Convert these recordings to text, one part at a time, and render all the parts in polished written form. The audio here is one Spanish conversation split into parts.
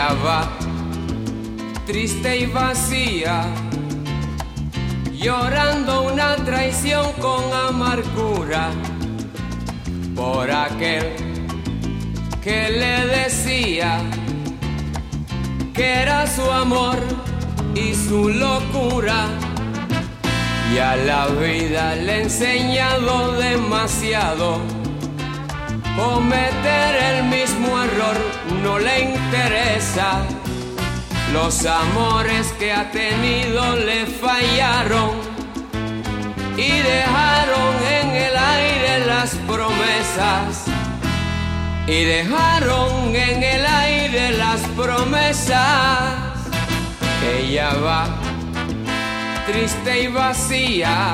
Ella va triste y vacía, llorando una traición con amargura por aquel que le decía que era su amor y su locura. Y a la vida le he enseñado demasiado. Cometer el mismo error no le interesa. Los amores que ha tenido le fallaron y dejaron en el aire las promesas. Y dejaron en el aire las promesas. Ella va triste y vacía,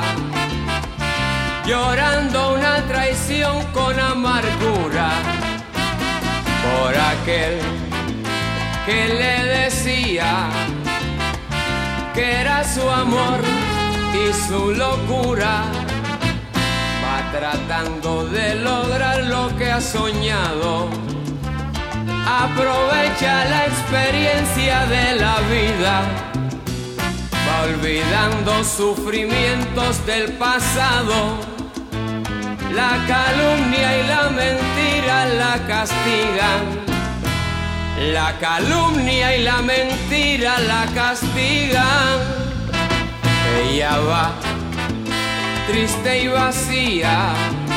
llorando una traición con amargura por aquel que le decía que era su amor y su locura. Va tratando de lograr lo que ha soñado, aprovecha la experiencia de la vida, va olvidando sufrimientos del pasado. La calumnia y la mentira la castigan. La calumnia y la mentira la castigan. Ella va triste y vacía,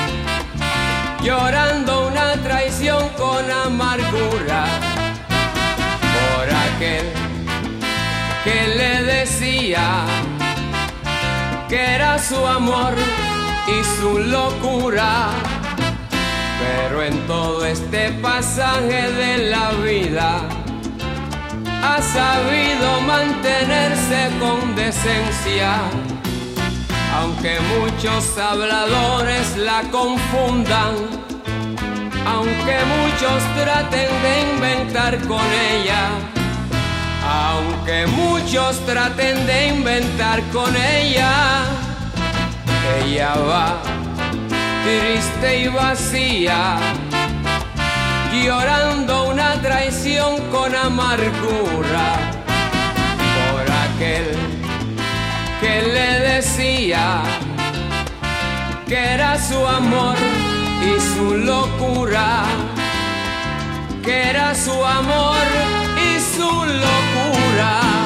llorando una traición con amargura por aquel que le decía que era su amor y su locura. Pero en todo este pasaje de la vida ha sabido mantenerse con decencia, aunque muchos habladores la confundan, aunque muchos traten de inventar con ella, aunque muchos traten de inventar con ella. Ella va triste y vacía, llorando una traición con amargura por aquel que le decía que era su amor y su locura, que era su amor y su locura.